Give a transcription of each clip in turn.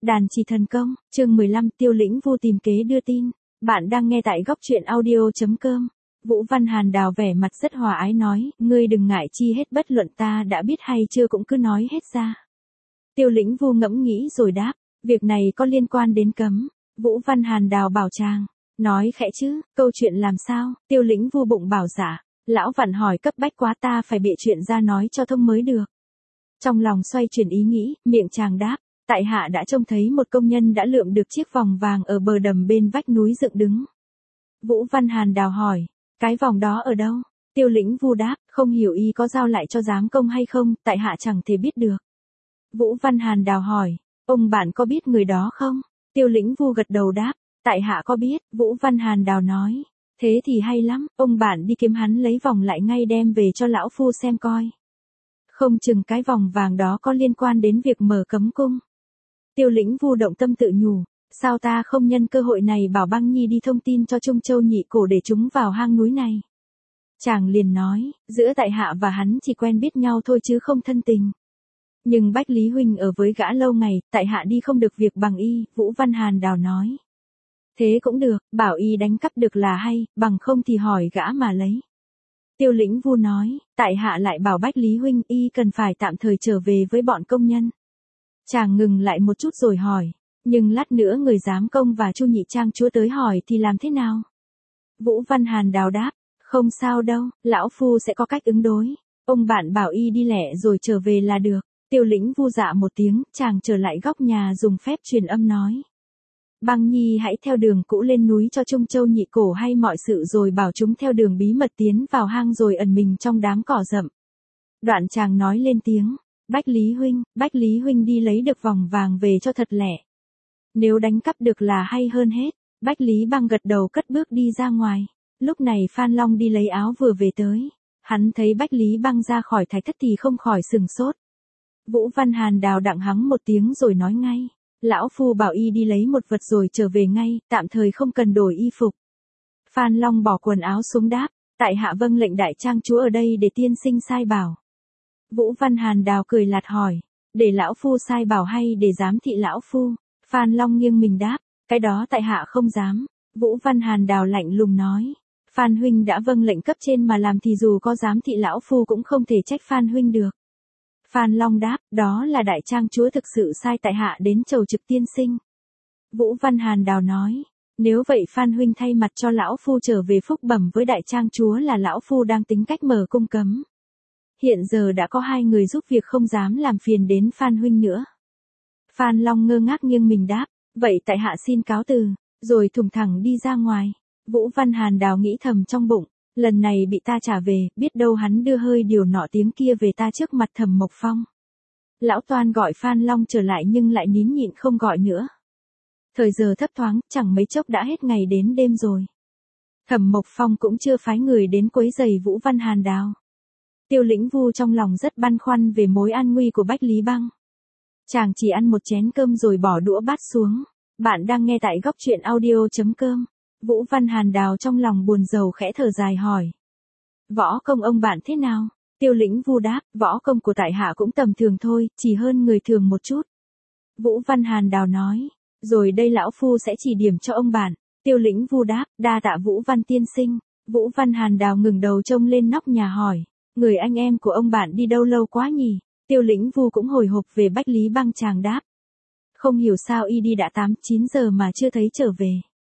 Đàn chỉ thần công, chương 15, Tiêu Lĩnh Vu tìm kế đưa tin. Bạn đang nghe tại góc truyện audio.com. Vũ Văn Hàn Đào vẻ mặt rất hòa ái nói, ngươi đừng ngại chi hết, bất luận ta đã biết hay chưa cũng cứ nói hết ra. Tiêu Lĩnh Vu ngẫm nghĩ rồi đáp, việc này có liên quan đến cấm. Vũ Văn Hàn Đào bảo chàng, nói khẽ chứ, câu chuyện làm sao? Tiêu Lĩnh Vu bụng bảo dạ, lão vặn hỏi cấp bách quá, ta phải bịa chuyện ra nói cho thông mới được. Trong lòng xoay chuyển ý nghĩ, miệng chàng đáp, tại hạ đã trông thấy một công nhân đã lượm được chiếc vòng vàng ở bờ đầm bên vách núi dựng đứng. Vũ Văn Hàn Đào hỏi, cái vòng đó ở đâu? Tiêu Lĩnh Vu đáp, không hiểu y có giao lại cho giám công hay không, tại hạ chẳng thể biết được. Vũ Văn Hàn Đào hỏi, ông bạn có biết người đó không? Tiêu Lĩnh Vu gật đầu đáp, tại hạ có biết. Vũ Văn Hàn Đào nói, thế thì hay lắm, ông bạn đi kiếm hắn lấy vòng lại ngay đem về cho lão phu xem coi. Không chừng cái vòng vàng đó có liên quan đến việc mở cấm cung. Tiêu Lĩnh Vu động tâm tự nhủ, sao ta không nhân cơ hội này bảo Băng Nhi đi thông tin cho Trung Châu Nhị Cổ để chúng vào hang núi này. Chàng liền nói, giữa tại hạ và hắn chỉ quen biết nhau thôi chứ không thân tình. Nhưng Bách Lý huynh ở với gã lâu ngày, tại hạ đi không được việc bằng y. Vũ Văn Hàn Đào nói. Thế cũng được, bảo y đánh cắp được là hay, bằng không thì hỏi gã mà lấy. Tiêu Lĩnh Vu nói, tại hạ lại bảo Bách Lý huynh y cần phải tạm thời trở về với bọn công nhân. Chàng ngừng lại một chút rồi hỏi, nhưng lát nữa người giám công và Chu Nhị Trang chúa tới hỏi thì làm thế nào? Vũ Văn Hàn Đào đáp, không sao đâu, lão phu sẽ có cách ứng đối. Ông bạn bảo y đi lẹ rồi trở về là được. Tiêu Lĩnh Vu dạ một tiếng, chàng trở lại góc nhà dùng phép truyền âm nói. Băng Nhi hãy theo đường cũ lên núi cho Trung Châu Nhị Cổ hay mọi sự rồi bảo chúng theo đường bí mật tiến vào hang rồi ẩn mình trong đám cỏ rậm. Đoạn chàng nói lên tiếng, Bách Lý huynh đi lấy được vòng vàng về cho thật lẹ. Nếu đánh cắp được là hay hơn hết. Bách Lý Băng gật đầu cất bước đi ra ngoài. Lúc này Phan Long đi lấy áo vừa về tới. Hắn thấy Bách Lý Băng ra khỏi thạch thất thì không khỏi sừng sốt. Vũ Văn Hàn Đào đặng hắng một tiếng rồi nói ngay. Lão phu bảo y đi lấy một vật rồi trở về ngay, tạm thời không cần đổi y phục. Phan Long bỏ quần áo xuống đáp, tại hạ vâng lệnh đại trang chúa ở đây để tiên sinh sai bảo. Vũ Văn Hàn Đào cười lạt hỏi, để lão phu sai bảo hay để giám thị lão phu? Phan Long nghiêng mình đáp, cái đó tại hạ không dám. Vũ Văn Hàn Đào lạnh lùng nói, Phan huynh đã vâng lệnh cấp trên mà làm thì dù có giám thị lão phu cũng không thể trách Phan huynh được. Phan Long đáp, đó là đại trang chúa thực sự sai tại hạ đến chầu trực tiên sinh. Vũ Văn Hàn Đào nói, nếu vậy Phan huynh thay mặt cho lão phu trở về phúc bẩm với đại trang chúa là lão phu đang tính cách mở cung cấm. Hiện giờ đã có 2 người giúp việc, không dám làm phiền đến Phan huynh nữa. Phan Long ngơ ngác nghiêng mình đáp, vậy tại hạ xin cáo từ, rồi thùng thẳng đi ra ngoài. Vũ Văn Hàn Đào nghĩ thầm trong bụng, lần này bị ta trả về, biết đâu hắn đưa hơi điều nọ tiếng kia về ta trước mặt Thẩm Mộc Phong. Lão Toan gọi Phan Long trở lại nhưng lại nín nhịn không gọi nữa. Thời giờ thấp thoáng, chẳng mấy chốc đã hết ngày đến đêm rồi. Thẩm Mộc Phong cũng chưa phái người đến quấy rầy Vũ Văn Hàn Đào. Tiêu Lĩnh Vu trong lòng rất băn khoăn về mối an nguy của Bách Lý Băng. Chàng chỉ ăn một chén cơm rồi bỏ đũa bát xuống. Bạn đang nghe tại góc truyện audio.com. Vũ Văn Hàn Đào trong lòng buồn rầu khẽ thở dài hỏi. Võ công ông bạn thế nào? Tiêu Lĩnh Vu đáp, võ công của tại hạ cũng tầm thường thôi, chỉ hơn người thường một chút. Vũ Văn Hàn Đào nói, rồi đây lão phu sẽ chỉ điểm cho ông bạn. Tiêu Lĩnh Vu đáp, đa tạ Vũ Văn tiên sinh. Vũ Văn Hàn Đào ngừng đầu trông lên nóc nhà hỏi, người anh em của ông bạn đi đâu lâu quá nhỉ? Tiêu Lĩnh Vu cũng hồi hộp về Bách Lý Băng, chàng đáp. Không hiểu sao y đi đã 8-9 giờ mà chưa thấy trở về.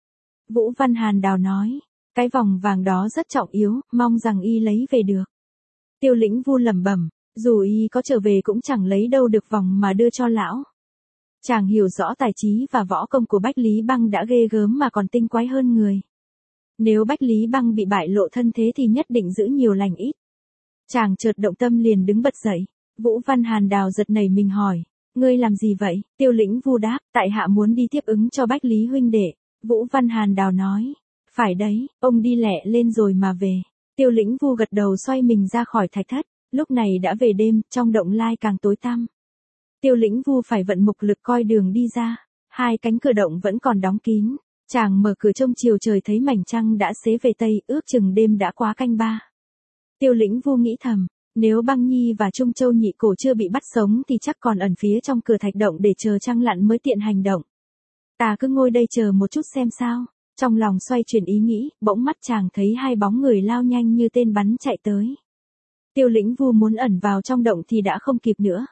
Vũ Văn Hàn Đào nói, cái vòng vàng đó rất trọng yếu, mong rằng y lấy về được. Tiêu Lĩnh Vu lẩm bẩm, dù y có trở về cũng chẳng lấy đâu được vòng mà đưa cho lão. Chàng hiểu rõ tài trí và võ công của Bách Lý Băng đã ghê gớm mà còn tinh quái hơn người. Nếu Bách Lý Băng bị bại lộ thân thế thì nhất định giữ nhiều lành ít. Chàng chợt động tâm liền đứng bật dậy. Vũ Văn Hàn Đào giật nảy mình hỏi, ngươi làm gì vậy? Tiêu Lĩnh Vu đáp, tại hạ muốn đi tiếp ứng cho Bách Lý huynh đệ. Vũ Văn Hàn Đào nói, phải đấy, ông đi lẹ lên rồi mà về. Tiêu Lĩnh Vu gật đầu xoay mình ra khỏi thạch thất. Lúc này đã về đêm, trong động lai càng tối tăm. Tiêu Lĩnh Vu phải vận mục lực coi đường đi ra. 2 cánh cửa động vẫn còn đóng kín. Chàng mở cửa trông chiều trời thấy mảnh trăng đã xế về tây, ước chừng đêm đã quá canh 3. Tiêu Lĩnh Vu nghĩ thầm, Nếu Băng Nhi và Trung Châu Nhị Cổ chưa bị bắt sống thì chắc còn ẩn phía trong cửa thạch động để chờ trăng lặn mới tiện hành động. Ta cứ ngồi đây chờ một chút xem sao. Trong lòng xoay chuyển ý nghĩ, bỗng mắt chàng thấy hai bóng người lao nhanh như tên bắn chạy tới. Tiêu Lĩnh Vu muốn ẩn vào trong động thì đã không kịp nữa.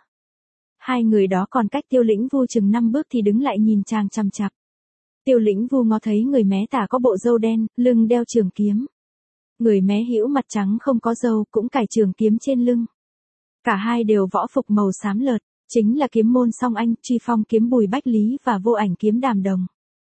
Hai người đó còn cách Tiêu Lĩnh Vu chừng 5 bước thì đứng lại nhìn chàng chằm chằm. Tiêu Lĩnh Vu ngó thấy người mé tả có bộ râu đen, lưng đeo trường kiếm. Người mé hữu mặt trắng không có râu cũng cài trường kiếm trên lưng. Cả hai đều võ phục màu xám lợt, chính là kiếm môn Song Anh, Truy Phong kiếm Bùi Bách Lý và Vô Ảnh kiếm Đàm Đồng.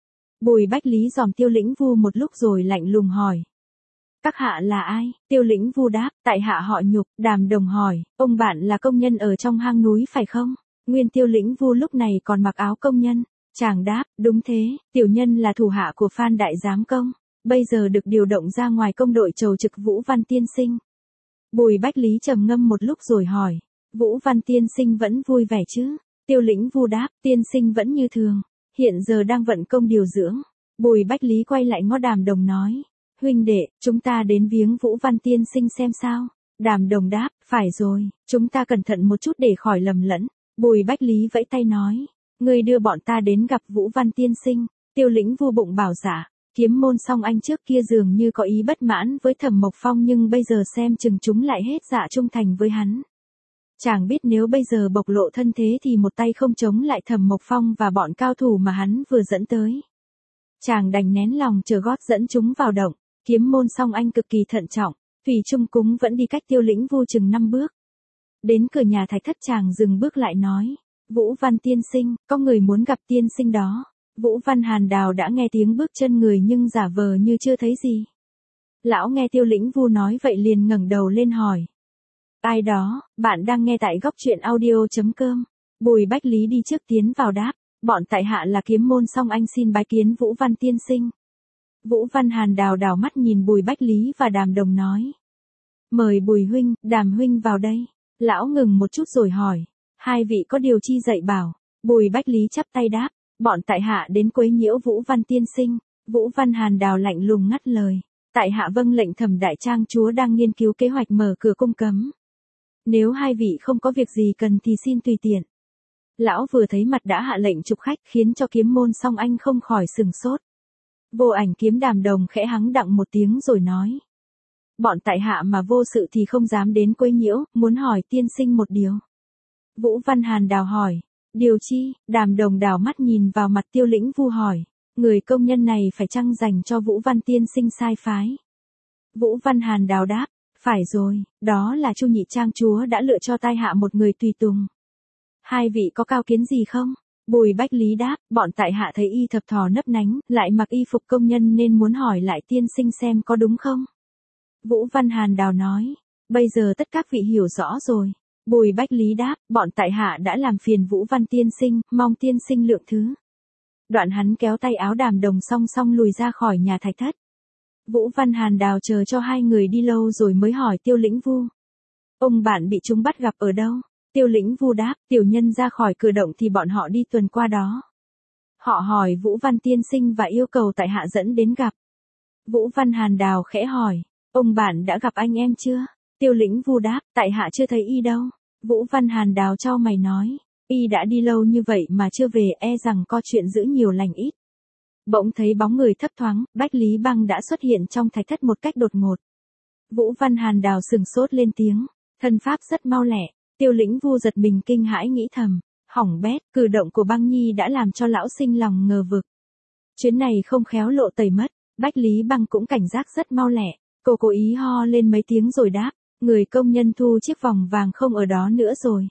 Bùi Bách Lý dòm Tiêu Lĩnh Vu một lúc rồi lạnh lùng hỏi. Các hạ là ai? Tiêu Lĩnh Vu đáp, tại hạ họ Nhục. Đàm Đồng hỏi, ông bạn là công nhân ở trong hang núi phải không? Nguyên Tiêu Lĩnh Vu lúc này còn mặc áo công nhân. Chàng đáp, đúng thế, tiểu nhân là thủ hạ của Phan Đại Giám Công, bây giờ được điều động ra ngoài công đội chầu trực Vũ Văn tiên sinh. Bùi Bách Lý trầm ngâm một lúc rồi hỏi, Vũ Văn tiên sinh vẫn vui vẻ chứ? Tiêu Lĩnh Vu đáp, tiên sinh vẫn như thường, hiện giờ đang vận công điều dưỡng. Bùi Bách Lý quay lại ngó Đàm Đồng nói, huynh đệ, chúng ta đến viếng Vũ Văn tiên sinh xem sao? Đàm Đồng đáp, phải rồi, chúng ta cẩn thận một chút để khỏi lầm lẫn. Bùi Bách Lý vẫy tay nói, ngươi đưa bọn ta đến gặp Vũ Văn tiên sinh. Tiêu Lĩnh Vu bụng bảo dạ, kiếm môn Song Anh trước kia dường như có ý bất mãn với Thẩm Mộc Phong nhưng bây giờ xem chừng chúng lại hết dạ trung thành với hắn. Chàng biết nếu bây giờ bộc lộ thân thế thì một tay không chống lại Thẩm Mộc Phong và bọn cao thủ mà hắn vừa dẫn tới. Chàng đành nén lòng chờ gót dẫn chúng vào động. Kiếm môn Song Anh cực kỳ thận trọng, Thủy Trung Cúng vẫn đi cách Tiêu Lĩnh Vu chừng 5 bước. Đến cửa nhà Thạch Thất chàng dừng bước lại nói, Vũ Văn tiên sinh, có người muốn gặp tiên sinh đó. Vũ Văn Hàn Đào đã nghe tiếng bước chân người nhưng giả vờ như chưa thấy gì. Lão nghe Tiêu Lĩnh Vu nói vậy liền ngẩng đầu lên hỏi. Ai đó, bạn đang nghe tại góc truyện audio.com. Bùi Bách Lý đi trước tiến vào đáp, bọn tại hạ là kiếm môn Song Anh xin bái kiến Vũ Văn tiên sinh. Vũ Văn Hàn Đào đảo mắt nhìn Bùi Bách Lý và Đàm Đồng nói. Mời Bùi huynh, Đàm huynh vào đây. Lão ngừng một chút rồi hỏi. Hai vị có điều chi dạy bảo? Bùi Bách Lý chắp tay đáp. Bọn tại hạ đến quấy nhiễu Vũ Văn tiên sinh. Vũ Văn Hàn Đào lạnh lùng ngắt lời. Tại hạ vâng lệnh Thẩm đại trang chúa đang nghiên cứu kế hoạch mở cửa cung cấm. Nếu hai vị không có việc gì cần thì xin tùy tiện. Lão vừa thấy mặt đã hạ lệnh trục khách khiến cho kiếm môn Song Anh không khỏi sừng sốt. Vô Ảnh kiếm Đàm Đồng khẽ hắng đặng một tiếng rồi nói. Bọn tại hạ mà vô sự thì không dám đến quấy nhiễu, muốn hỏi tiên sinh một điều. Vũ Văn Hàn Đào hỏi. Điều chi? Đàm Đồng đảo mắt nhìn vào mặt Tiêu Lĩnh Vu hỏi. Người công nhân này phải chăng dành cho Vũ Văn tiên sinh sai phái? Vũ Văn Hàn Đào đáp. Phải rồi, đó là Chu Nhị Trang chúa đã lựa cho tai hạ một người tùy tùng. Hai vị có cao kiến gì không? Bùi Bách Lý đáp, bọn tại hạ thấy y thập thò nấp nánh, lại mặc y phục công nhân nên muốn hỏi lại tiên sinh xem có đúng không? Vũ Văn Hàn Đào nói, bây giờ tất các vị hiểu rõ rồi. Bùi Bách Lý đáp, bọn tại hạ đã làm phiền Vũ Văn tiên sinh, mong tiên sinh lượng thứ. Đoạn hắn kéo tay áo Đàm Đồng song song lùi ra khỏi nhà Thạch Thất. Vũ Văn Hàn Đào chờ cho hai người đi lâu rồi mới hỏi Tiêu Lĩnh Vu. Ông bạn bị chúng bắt gặp ở đâu? Tiêu Lĩnh Vu đáp, tiểu nhân ra khỏi cửa động thì bọn họ đi tuần qua đó. Họ hỏi Vũ Văn tiên sinh và yêu cầu tại hạ dẫn đến gặp. Vũ Văn Hàn Đào khẽ hỏi, ông bạn đã gặp anh em chưa? Tiêu Lĩnh Vu đáp, tại hạ chưa thấy y đâu. Vũ Văn Hàn Đào chau mày nói, y đã đi lâu như vậy mà chưa về e rằng có chuyện giữ nhiều lành ít. Bỗng thấy bóng người thấp thoáng, Bách Lý Băng đã xuất hiện trong Thạch Thất một cách đột ngột. Vũ Văn Hàn Đào sừng sốt lên tiếng, thân pháp rất mau lẹ. Tiêu Lĩnh Vu giật mình kinh hãi nghĩ thầm, hỏng bét, cử động của Băng Nhi đã làm cho lão sinh lòng ngờ vực. Chuyến này không khéo lộ tẩy mất. Bách Lý Băng cũng cảnh giác rất mau lẹ, cô cố ý ho lên mấy tiếng rồi đáp, người công nhân thu chiếc vòng vàng không ở đó nữa rồi.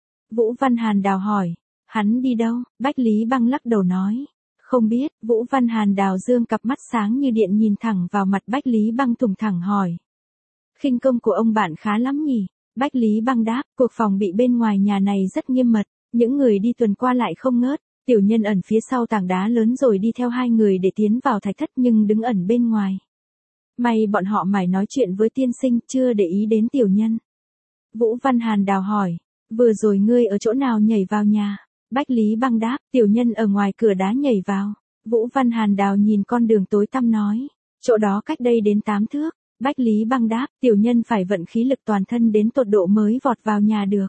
Vũ Văn Hàn Đào hỏi, hắn đi đâu? Bách Lý Băng lắc đầu nói, không biết. Vũ Văn Hàn Đào dương cặp mắt sáng như điện nhìn thẳng vào mặt Bách Lý Băng thùng thẳng hỏi. Khinh công của ông bạn khá lắm nhỉ? Bách Lý Băng đáp, cuộc phòng bị bên ngoài nhà này rất nghiêm mật, những người đi tuần qua lại không ngớt, tiểu nhân ẩn phía sau tảng đá lớn rồi đi theo hai người để tiến vào Thạch Thất nhưng đứng ẩn bên ngoài. May bọn họ mải nói chuyện với tiên sinh chưa để ý đến tiểu nhân. Vũ Văn Hàn Đào hỏi, vừa rồi ngươi ở chỗ nào nhảy vào nhà? Bách Lý Băng đáp, tiểu nhân ở ngoài cửa đá nhảy vào. Vũ Văn Hàn Đào nhìn con đường tối tăm nói, chỗ đó cách đây đến 8 thước. Bách Lý Băng đáp, tiểu nhân phải vận khí lực toàn thân đến tột độ mới vọt vào nhà được.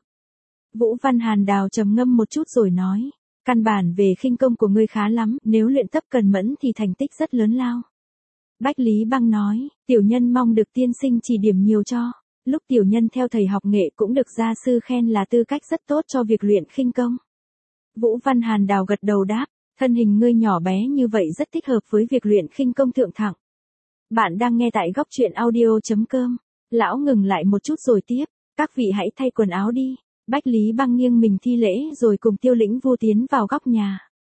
Vũ Văn Hàn Đào trầm ngâm một chút rồi nói, căn bản về khinh công của ngươi khá lắm, nếu luyện tập cần mẫn thì thành tích rất lớn lao. Bách Lý Băng nói, tiểu nhân mong được tiên sinh chỉ điểm nhiều cho, lúc tiểu nhân theo thầy học nghệ cũng được gia sư khen là tư cách rất tốt cho việc luyện khinh công. Vũ Văn Hàn Đào gật đầu đáp, thân hình ngươi nhỏ bé như vậy rất thích hợp với việc luyện khinh công thượng thặng. Bạn đang nghe tại góc truyện audio.com. Lão ngừng lại một chút rồi tiếp, các vị hãy thay quần áo đi. Bách Lý Băng nghiêng mình thi lễ rồi cùng Tiêu Lĩnh Vu tiến vào góc nhà.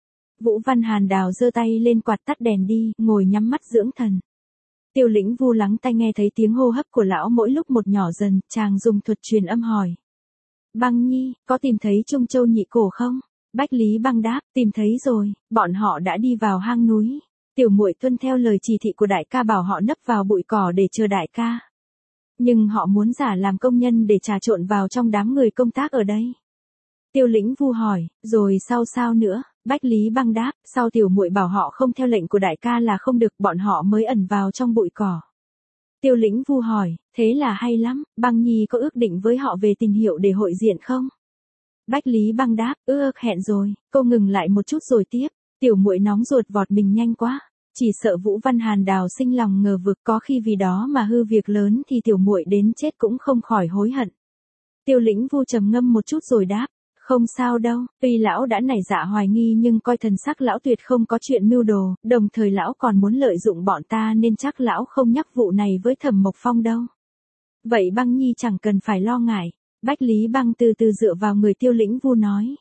Vũ Văn Hàn Đào giơ tay lên quạt tắt đèn đi, ngồi nhắm mắt dưỡng thần. Tiêu Lĩnh Vu lắng tai nghe thấy tiếng hô hấp của lão mỗi lúc một nhỏ dần, chàng dùng thuật truyền âm hỏi. Băng Nhi, có tìm thấy Trung Châu Nhị Cổ không? Bách Lý Băng đáp, tìm thấy rồi, bọn họ đã đi vào hang núi. Tiểu muội tuân theo lời chỉ thị của đại ca bảo họ nấp vào bụi cỏ để chờ đại ca. Nhưng họ muốn giả làm công nhân để trà trộn vào trong đám người công tác ở đây. Tiêu Lĩnh Vu hỏi, rồi sau sao nữa? Bách Lý Băng đáp, sau tiểu muội bảo họ không theo lệnh của đại ca là không được, bọn họ mới ẩn vào trong bụi cỏ. Tiêu Lĩnh Vu hỏi, thế là hay lắm, Băng Nhi có ước định với họ về tình hiệu để hội diện không? Bách Lý Băng đáp, hẹn rồi. Cô ngừng lại một chút rồi tiếp, tiểu muội nóng ruột vọt mình nhanh quá, chỉ sợ Vũ Văn Hàn Đào sinh lòng ngờ vực, có khi vì đó mà hư việc lớn thì tiểu muội đến chết cũng không khỏi hối hận. Tiêu Lĩnh Vu trầm ngâm một chút rồi đáp, không sao đâu, tuy lão đã nảy dạ hoài nghi nhưng coi thần sắc lão tuyệt không có chuyện mưu đồ, đồng thời lão còn muốn lợi dụng bọn ta nên chắc lão không nhắc vụ này với Thẩm Mộc Phong đâu. Vậy Băng Nhi chẳng cần phải lo ngại. Bách Lý Băng từ từ dựa vào người Tiêu Lĩnh Vu nói.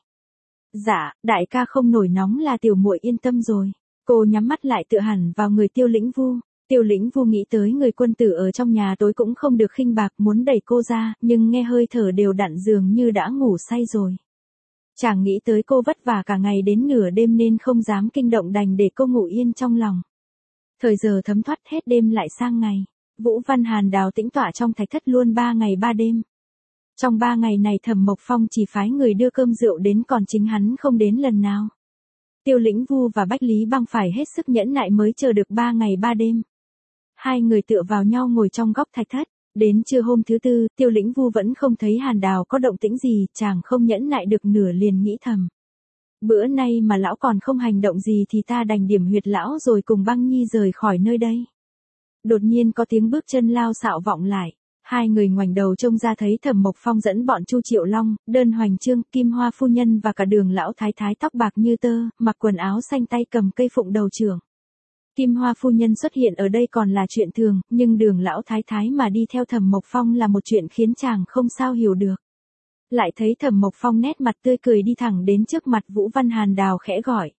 Dạ, đại ca không nổi nóng là tiểu muội yên tâm rồi. Cô nhắm mắt lại tựa hẳn vào người Tiêu Lĩnh Vu. Tiêu Lĩnh Vu nghĩ tới người quân tử ở trong nhà tối cũng không được khinh bạc, muốn đẩy cô ra, nhưng nghe hơi thở đều đặn dường như đã ngủ say rồi. Chàng nghĩ tới cô vất vả cả ngày đến nửa đêm nên không dám kinh động, đành để cô ngủ yên trong lòng. Thời giờ thấm thoát hết đêm lại sang ngày. Vũ Văn Hàn Đào tĩnh tọa trong thạch thất luôn 3 ngày 3 đêm. Trong 3 ngày này Thẩm Mộc Phong chỉ phái người đưa cơm rượu đến, còn chính hắn không đến lần nào. Tiêu Lĩnh Vu và Bách Lý Băng phải hết sức nhẫn nại mới chờ được 3 ngày 3 đêm. Hai người tựa vào nhau ngồi trong góc thạch thất. Đến trưa hôm thứ tư, Tiêu Lĩnh Vu vẫn không thấy Hàn Đào có động tĩnh gì, chàng không nhẫn nại được nửa liền nghĩ thầm. Bữa nay mà lão còn không hành động gì thì ta đành điểm huyệt lão rồi cùng Băng Nhi rời khỏi nơi đây. Đột nhiên có tiếng bước chân lao xạo vọng lại. Hai người ngoảnh đầu trông ra thấy Thẩm Mộc Phong dẫn bọn Chu Triệu Long, Đơn Hoành Trương, Kim Hoa phu nhân và cả Đường lão thái thái tóc bạc như tơ, mặc quần áo xanh, tay cầm cây phụng đầu trưởng. Kim Hoa phu nhân xuất hiện ở đây còn là chuyện thường, nhưng Đường lão thái thái mà đi theo Thẩm Mộc Phong là một chuyện khiến chàng không sao hiểu được. Lại thấy Thẩm Mộc Phong nét mặt tươi cười đi thẳng đến trước mặt Vũ Văn Hàn Đào khẽ gọi.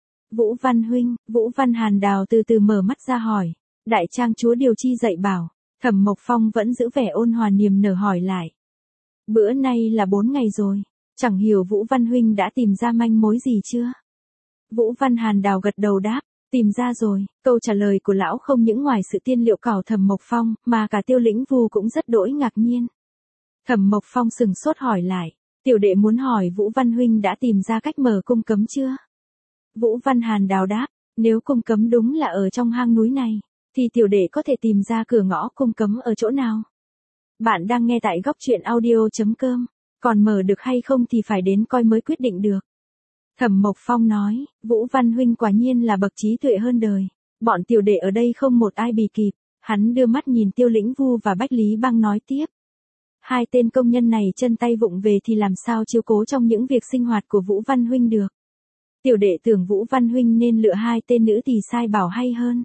Vũ Văn huynh. Vũ Văn Hàn Đào từ từ mở mắt ra hỏi. Đại trang chúa điều chi dạy bảo. Thẩm Mộc Phong vẫn giữ vẻ ôn hòa niềm nở hỏi lại. Bữa nay là 4 ngày rồi, chẳng hiểu Vũ Văn huynh đã tìm ra manh mối gì chưa? Vũ Văn Hàn Đào gật đầu đáp, tìm ra rồi. Câu trả lời của lão không những ngoài sự tiên liệu cảo Thẩm Mộc Phong, mà cả Tiêu Lĩnh Vu cũng rất đỗi ngạc nhiên. Thẩm Mộc Phong sừng sốt hỏi lại, tiểu đệ muốn hỏi Vũ Văn huynh đã tìm ra cách mở cung cấm chưa? Vũ Văn Hàn Đào đáp, nếu cung cấm đúng là ở trong hang núi này, thì tiểu đệ có thể tìm ra cửa ngõ cung cấm ở chỗ nào. Bạn đang nghe tại góc truyện audio.com, còn mở được hay không thì phải đến coi mới quyết định được. Thẩm Mộc Phong nói, Vũ Văn huynh quả nhiên là bậc trí tuệ hơn đời, bọn tiểu đệ ở đây không một ai bì kịp. Hắn đưa mắt nhìn Tiêu Lĩnh Vu và Bách Lý Băng nói tiếp. Hai tên công nhân này chân tay vụng về thì làm sao chiếu cố trong những việc sinh hoạt của Vũ Văn huynh được. Tiểu đệ tưởng Vũ Văn huynh nên lựa hai tên nữ tỳ sai bảo hay hơn.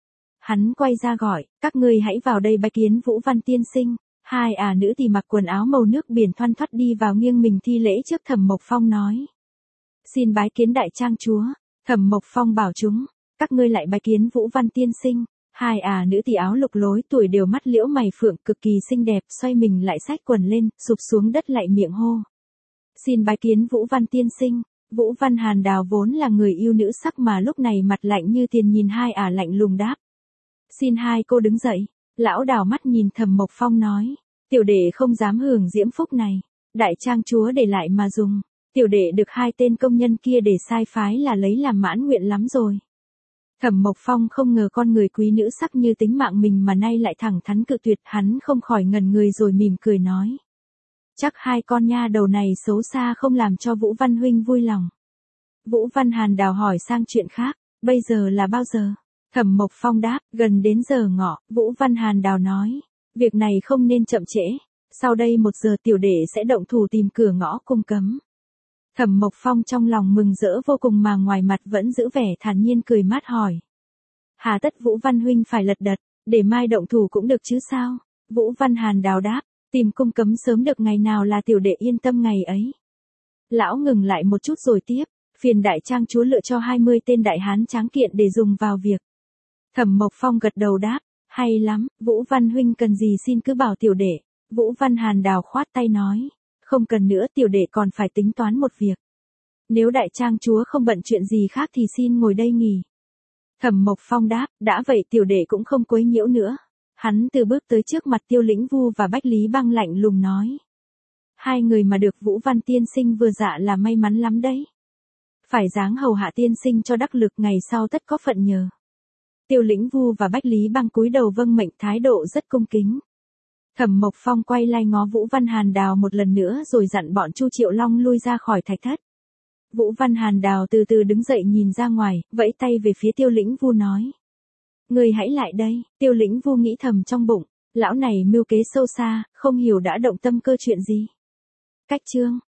Hắn quay ra gọi, các ngươi hãy vào đây bái kiến Vũ Văn tiên sinh. Hai nữ tỳ mặc quần áo màu nước biển thoăn thoắt đi vào nghiêng mình thi lễ trước Thẩm Mộc Phong nói. Xin bái kiến đại trang chúa. Thẩm Mộc Phong bảo chúng, các ngươi lại bái kiến Vũ Văn tiên sinh. Hai nữ tỳ áo lục lối tuổi đều mắt liễu mày phượng cực kỳ xinh đẹp, xoay mình lại xách quần lên, sụp xuống đất lại miệng hô. Xin bái kiến Vũ Văn tiên sinh. Vũ Văn Hàn Đào vốn là người yêu nữ sắc mà lúc này mặt lạnh như tiền nhìn hai lạnh lùng đáp. Xin hai cô đứng dậy. Lão đảo mắt nhìn Thẩm Mộc Phong nói. Tiểu đệ không dám hưởng diễm phúc này. Đại trang chúa để lại mà dùng. Tiểu đệ được hai tên công nhân kia để sai phái là lấy làm mãn nguyện lắm rồi. Thẩm Mộc Phong không ngờ con người quý nữ sắc như tính mạng mình mà nay lại thẳng thắn cự tuyệt, hắn không khỏi ngẩn người rồi mỉm cười nói. Chắc hai con nha đầu này xấu xa không làm cho Vũ Văn huynh vui lòng. Vũ Văn Hàn Đào hỏi sang chuyện khác, bây giờ là bao giờ? Thẩm Mộc Phong đáp, gần đến giờ ngọ. Vũ Văn Hàn Đào nói, việc này không nên chậm trễ, sau đây 1 giờ tiểu đệ sẽ động thủ tìm cửa ngõ cung cấm. Thẩm Mộc Phong trong lòng mừng rỡ vô cùng mà ngoài mặt vẫn giữ vẻ thản nhiên cười mát hỏi. Hà tất Vũ Văn huynh phải lật đật, để mai động thủ cũng được chứ sao? Vũ Văn Hàn Đào đáp, tìm cung cấm sớm được ngày nào là tiểu đệ yên tâm ngày ấy. Lão ngừng lại một chút rồi tiếp, phiền đại trang chúa lựa cho 20 tên đại hán tráng kiện để dùng vào việc. Thẩm Mộc Phong gật đầu đáp, hay lắm, Vũ Văn huynh cần gì xin cứ bảo tiểu đệ. Vũ Văn Hàn Đào khoát tay nói, không cần nữa, tiểu đệ còn phải tính toán một việc. Nếu đại trang chúa không bận chuyện gì khác thì xin ngồi đây nghỉ. Thẩm Mộc Phong đáp, đã vậy tiểu đệ cũng không quấy nhiễu nữa. Hắn từ bước tới trước mặt Tiêu Lĩnh Vu và Bách Lý Băng lạnh lùng nói. Hai người mà được Vũ Văn tiên sinh vừa dạ là may mắn lắm đấy. Phải dáng hầu hạ tiên sinh cho đắc lực, ngày sau tất có phận nhờ. Tiêu Lĩnh Vu và Bách Lý Băng cúi đầu vâng mệnh, thái độ rất cung kính. Thẩm Mộc Phong quay lại ngó Vũ Văn Hàn Đào một lần nữa rồi dặn bọn Chu Triệu Long lui ra khỏi thạch thất. Vũ Văn Hàn Đào từ từ đứng dậy nhìn ra ngoài, vẫy tay về phía Tiêu Lĩnh Vu nói. Người hãy lại đây. Tiêu Lĩnh Vu nghĩ thầm trong bụng, lão này mưu kế sâu xa, không hiểu đã động tâm cơ chuyện gì. Cách chương